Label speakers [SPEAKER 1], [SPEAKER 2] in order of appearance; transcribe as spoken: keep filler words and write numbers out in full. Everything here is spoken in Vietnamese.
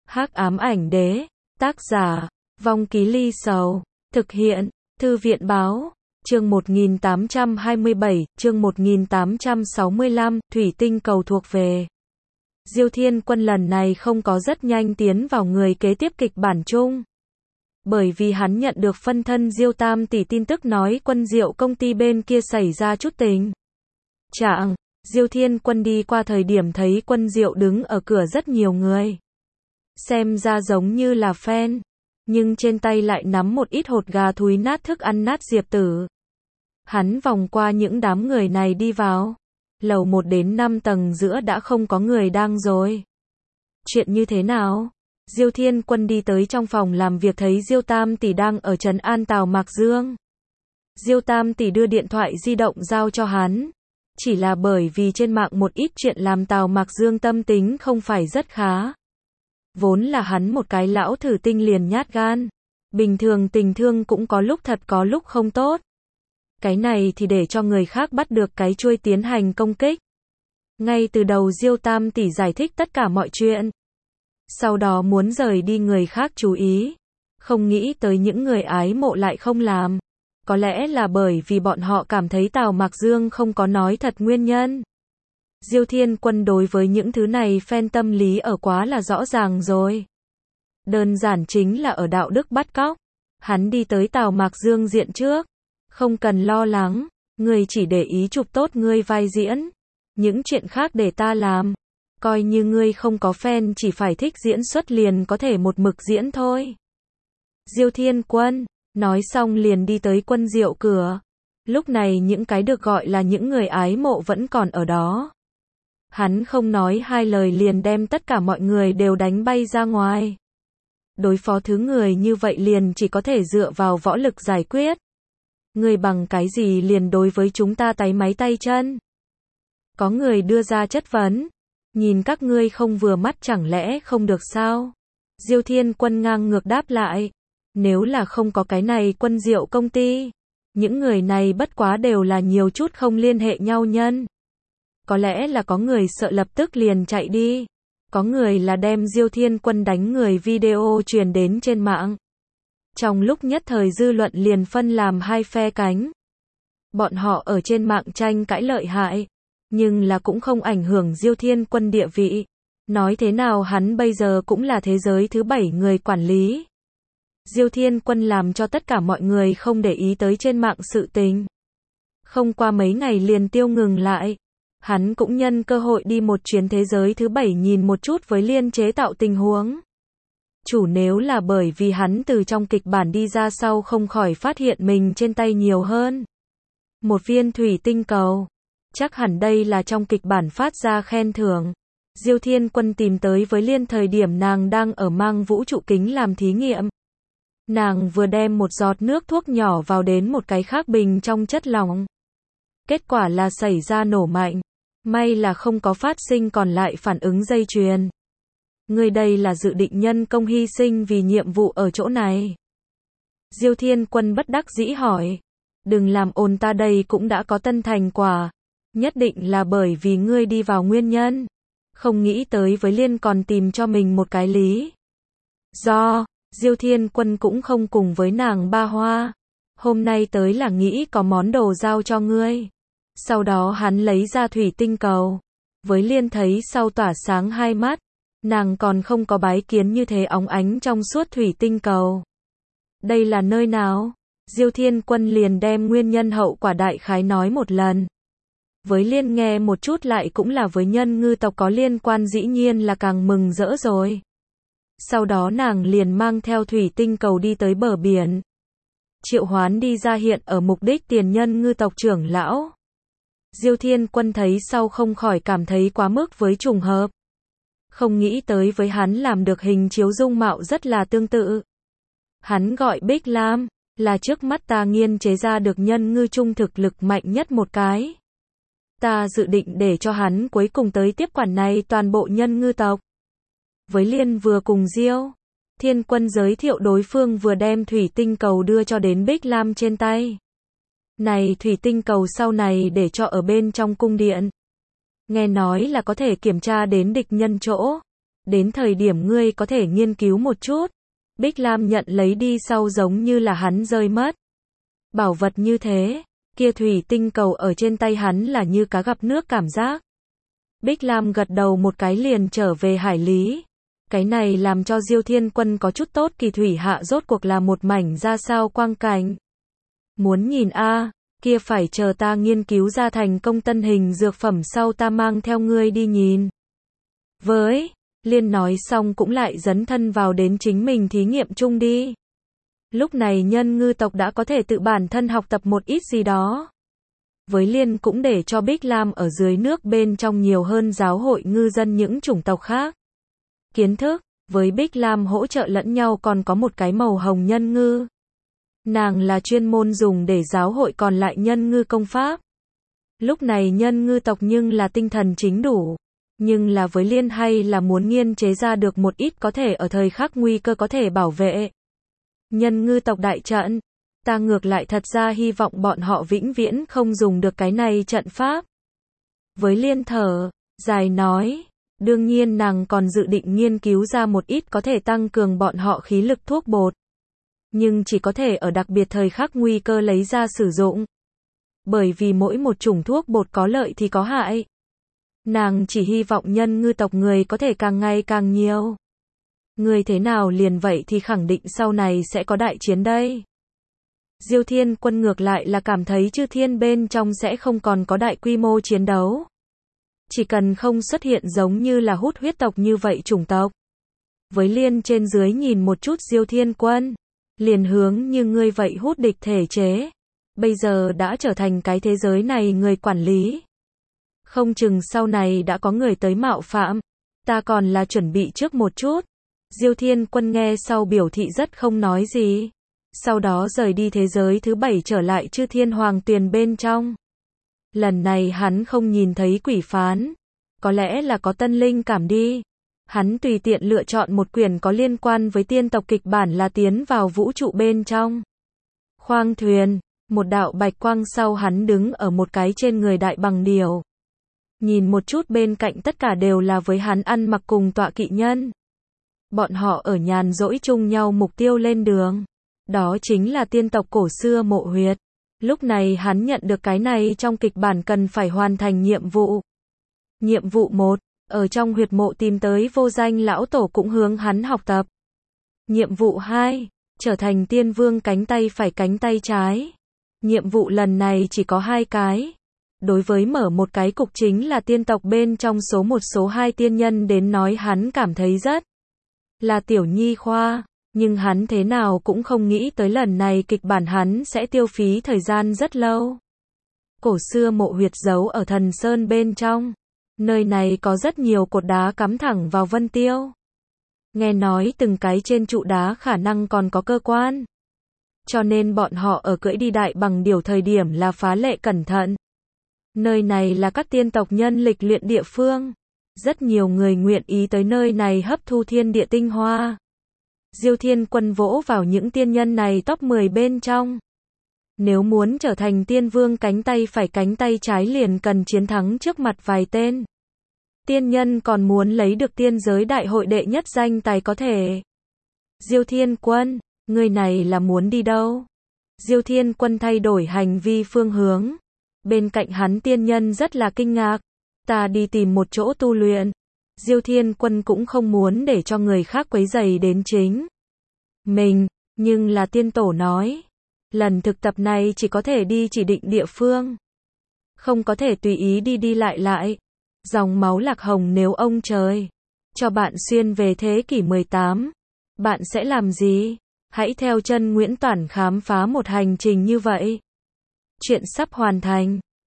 [SPEAKER 1] Hắc ám ảnh đế, tác giả, Vong Ký Ly Sầu, thực hiện, Thư viện báo, chương một nghìn tám trăm hai mươi bảy, chương một nghìn tám trăm sáu mươi lăm, thủy tinh cầu thuộc về. Diêu Thiên Quân lần này không có rất nhanh tiến vào người kế tiếp kịch bản chung. Bởi vì hắn nhận được phân thân Diêu Tam tỷ tin tức nói Quân Diệu công ty bên kia xảy ra chút tình trạng. Diêu Thiên Quân đi qua thời điểm thấy Quân Diệu đứng ở cửa rất nhiều người. Xem ra giống như là fan, nhưng trên tay lại nắm một ít hột gà thúi nát thức ăn nát Diệp Tử. Hắn vòng qua những đám người này đi vào. Lầu một đến năm tầng giữa đã không có người đang rồi. Chuyện như thế nào? Diêu Thiên Quân đi tới trong phòng làm việc thấy Diêu Tam tỷ đang ở trấn an Tào Mạc Dương. Diêu Tam tỷ đưa điện thoại di động giao cho hắn. Chỉ là bởi vì trên mạng một ít chuyện làm Tào Mạc Dương tâm tính không phải rất khá. Vốn là hắn một cái lão thử tinh liền nhát gan. Bình thường tình thương cũng có lúc thật có lúc không tốt. Cái này thì để cho người khác bắt được cái chuôi tiến hành công kích. Ngay từ đầu Diêu Tam tỷ giải thích tất cả mọi chuyện. Sau đó muốn rời đi người khác chú ý. Không nghĩ tới những người ái mộ lại không làm. Có lẽ là bởi vì bọn họ cảm thấy Tào Mạc Dương không có nói thật nguyên nhân. Diêu Thiên Quân đối với những thứ này fan tâm lý ở quá là rõ ràng rồi. Đơn giản chính là ở đạo đức bắt cóc. Hắn đi tới Tào Mạc Dương diện trước. Không cần lo lắng, người chỉ để ý chụp tốt ngươi vai diễn. Những chuyện khác để ta làm. Coi như ngươi không có fan chỉ phải thích diễn xuất liền có thể một mực diễn thôi. Diêu Thiên Quân, nói xong liền đi tới Quân Diệu cửa. Lúc này những cái được gọi là những người ái mộ vẫn còn ở đó. Hắn không nói hai lời liền đem tất cả mọi người đều đánh bay ra ngoài. Đối phó thứ người như vậy liền chỉ có thể dựa vào võ lực giải quyết. Người bằng cái gì liền đối với chúng ta táy máy tay chân? Có người đưa ra chất vấn. Nhìn các ngươi không vừa mắt chẳng lẽ không được sao? Diêu Thiên Quân ngang ngược đáp lại. Nếu là không có cái này Quân Diệu công ty. Những người này bất quá đều là nhiều chút không liên hệ nhau nhân. Có lẽ là có người sợ lập tức liền chạy đi. Có người là đem Diêu Thiên Quân đánh người video truyền đến trên mạng. Trong lúc nhất thời dư luận liền phân làm hai phe cánh. Bọn họ ở trên mạng tranh cãi lợi hại. Nhưng là cũng không ảnh hưởng Diêu Thiên Quân địa vị. Nói thế nào hắn bây giờ cũng là thế giới thứ bảy người quản lý. Diêu Thiên Quân làm cho tất cả mọi người không để ý tới trên mạng sự tình. Không qua mấy ngày liền tiêu ngừng lại. Hắn cũng nhân cơ hội đi một chuyến thế giới thứ bảy nhìn một chút với liên chế tạo tình huống. Chủ nếu là bởi vì hắn từ trong kịch bản đi ra sau không khỏi phát hiện mình trên tay nhiều hơn một viên thủy tinh cầu. Chắc hẳn đây là trong kịch bản phát ra khen thưởng. Diêu Thiên Quân tìm tới với liên thời điểm nàng đang ở mang vũ trụ kính làm thí nghiệm. Nàng vừa đem một giọt nước thuốc nhỏ vào đến một cái khác bình trong chất lỏng. Kết quả là xảy ra nổ mạnh. May là không có phát sinh còn lại phản ứng dây chuyền. Người đây là dự định nhân công hy sinh vì nhiệm vụ ở chỗ này. Diêu Thiên Quân bất đắc dĩ hỏi. Đừng làm ồn, ta đây cũng đã có tân thành quả. Nhất định là bởi vì ngươi đi vào nguyên nhân. Không nghĩ tới với liên còn tìm cho mình một cái lý do. Diêu Thiên Quân cũng không cùng với nàng ba hoa. Hôm nay tới là nghĩ có món đồ giao cho ngươi. Sau đó hắn lấy ra thủy tinh cầu. Với liên thấy sau tỏa sáng hai mắt. Nàng còn không có bái kiến như thế óng ánh trong suốt thủy tinh cầu. Đây là nơi nào? Diêu Thiên Quân liền đem nguyên nhân hậu quả đại khái nói một lần. Với liên nghe một chút lại cũng là với nhân ngư tộc có liên quan dĩ nhiên là càng mừng rỡ rồi. Sau đó nàng liền mang theo thủy tinh cầu đi tới bờ biển. Triệu Hoán đi ra hiện ở mục đích tiền nhân ngư tộc trưởng lão. Diêu Thiên Quân thấy sau không khỏi cảm thấy quá mức với trùng hợp. Không nghĩ tới với hắn làm được hình chiếu dung mạo rất là tương tự. Hắn gọi Bích Lam, là trước mắt ta nghiên chế ra được nhân ngư trung thực lực mạnh nhất một cái. Ta dự định để cho hắn cuối cùng tới tiếp quản này toàn bộ nhân ngư tộc. Với liên vừa cùng Diêu Thiên Quân giới thiệu đối phương vừa đem thủy tinh cầu đưa cho đến Bích Lam trên tay. Này thủy tinh cầu sau này để cho ở bên trong cung điện. Nghe nói là có thể kiểm tra đến địch nhân chỗ. đến thời điểm ngươi có thể nghiên cứu một chút. Bích Lam nhận lấy đi sau giống như là hắn rơi mất. Bảo vật như thế, kia thủy tinh cầu ở trên tay hắn là như cá gặp nước cảm giác. Bích Lam gật đầu một cái liền trở về hải lý. Cái này làm cho Diêu Thiên Quân có chút tốt, kỳ thủy hạ rốt cuộc là một mảnh ra sao quang cảnh. Muốn nhìn a, kia phải chờ ta nghiên cứu ra thành công tân hình dược phẩm sau ta mang theo ngươi đi nhìn. Với, Liên nói xong cũng lại dấn thân vào đến chính mình thí nghiệm chung đi. Lúc này nhân ngư tộc đã có thể tự bản thân học tập một ít gì đó. Với Liên cũng để cho Bích Lam ở dưới nước bên trong nhiều hơn giáo hội ngư dân những chủng tộc khác. Kiến thức, với Bích Lam hỗ trợ lẫn nhau còn có một cái màu hồng nhân ngư. Nàng là chuyên môn dùng để giáo hội còn lại nhân ngư công pháp. Lúc này nhân ngư tộc nhưng là tinh thần chính đủ. Nhưng là với Liên hay là muốn nghiên chế ra được một ít có thể ở thời khắc nguy cơ có thể bảo vệ. Nhân ngư tộc đại trận. Ta ngược lại thật ra hy vọng bọn họ vĩnh viễn không dùng được cái này trận pháp. Với Liên thở dài nói. Đương nhiên nàng còn dự định nghiên cứu ra một ít có thể tăng cường bọn họ khí lực thuốc bột. Nhưng chỉ có thể ở đặc biệt thời khắc nguy cơ lấy ra sử dụng. Bởi vì mỗi một chủng thuốc bột có lợi thì có hại. Nàng chỉ hy vọng nhân ngư tộc người có thể càng ngày càng nhiều. Người thế nào liền vậy thì khẳng định sau này sẽ có đại chiến đây. Diêu Thiên Quân ngược lại là cảm thấy chư thiên bên trong sẽ không còn có đại quy mô chiến đấu. Chỉ cần không xuất hiện giống như là hút huyết tộc như vậy chủng tộc. Với Liên trên dưới nhìn một chút Diêu Thiên Quân. Liền hướng như ngươi vậy hút địch thể chế. Bây giờ đã trở thành cái thế giới này người quản lý. Không chừng sau này đã có người tới mạo phạm. Ta còn là chuẩn bị trước một chút. Diêu Thiên Quân nghe sau biểu thị rất không nói gì. Sau đó rời đi thế giới thứ bảy trở lại chư thiên hoàng tuyền bên trong. Lần này hắn không nhìn thấy quỷ phán. Có lẽ là có tân linh cảm đi. Hắn tùy tiện lựa chọn một quyển có liên quan với tiên tộc kịch bản là tiến vào vũ trụ bên trong. Khoang thuyền, một đạo bạch quang sau hắn đứng ở một cái trên người đại bằng điểu. Nhìn một chút bên cạnh tất cả đều là với hắn ăn mặc cùng tọa kỵ nhân. Bọn họ ở nhàn rỗi chung nhau mục tiêu lên đường. Đó chính là tiên tộc cổ xưa Mộ Huyệt. Lúc này hắn nhận được cái này trong kịch bản cần phải hoàn thành nhiệm vụ. Nhiệm vụ một, ở trong huyệt mộ tìm tới vô danh lão tổ cũng hướng hắn học tập. Nhiệm vụ hai, trở thành tiên vương cánh tay phải cánh tay trái. Nhiệm vụ lần này chỉ có hai cái. Đối với mở một cái cục chính là tiên tộc bên trong số một số hai tiên nhân đến nói hắn cảm thấy rất là tiểu nhi khoa. Nhưng hắn thế nào cũng không nghĩ tới lần này kịch bản hắn sẽ tiêu phí thời gian rất lâu. Cổ xưa Mộ Huyệt giấu ở Thần Sơn bên trong. Nơi này có rất nhiều cột đá cắm thẳng vào Vân Tiêu. Nghe nói từng cái trên trụ đá khả năng còn có cơ quan. Cho nên bọn họ ở cưỡi đi đại bằng điểu thời điểm là phá lệ cẩn thận. Nơi này là các tiên tộc nhân lịch luyện địa phương. Rất nhiều người nguyện ý tới nơi này hấp thu thiên địa tinh hoa. Diêu Thiên Quân vỗ vào những tiên nhân này top mười bên trong. Nếu muốn trở thành tiên vương cánh tay phải cánh tay trái liền cần chiến thắng trước mặt vài tên. Tiên nhân còn muốn lấy được tiên giới đại hội đệ nhất danh tài có thể. Diêu Thiên Quân, người này là muốn đi đâu? Diêu Thiên Quân thay đổi hành vi phương hướng. Bên cạnh hắn tiên nhân rất là kinh ngạc. Ta đi tìm một chỗ tu luyện. Diêu Thiên Quân cũng không muốn để cho người khác quấy rầy đến chính mình, nhưng là tiên tổ nói. Lần thực tập này chỉ có thể đi chỉ định địa phương. Không có thể tùy ý đi đi lại lại. Dòng máu lạc hồng nếu ông trời cho bạn xuyên về thế kỷ mười tám, bạn sẽ làm gì? Hãy theo chân Nguyễn Toản khám phá một hành trình như vậy. Chuyện sắp hoàn thành.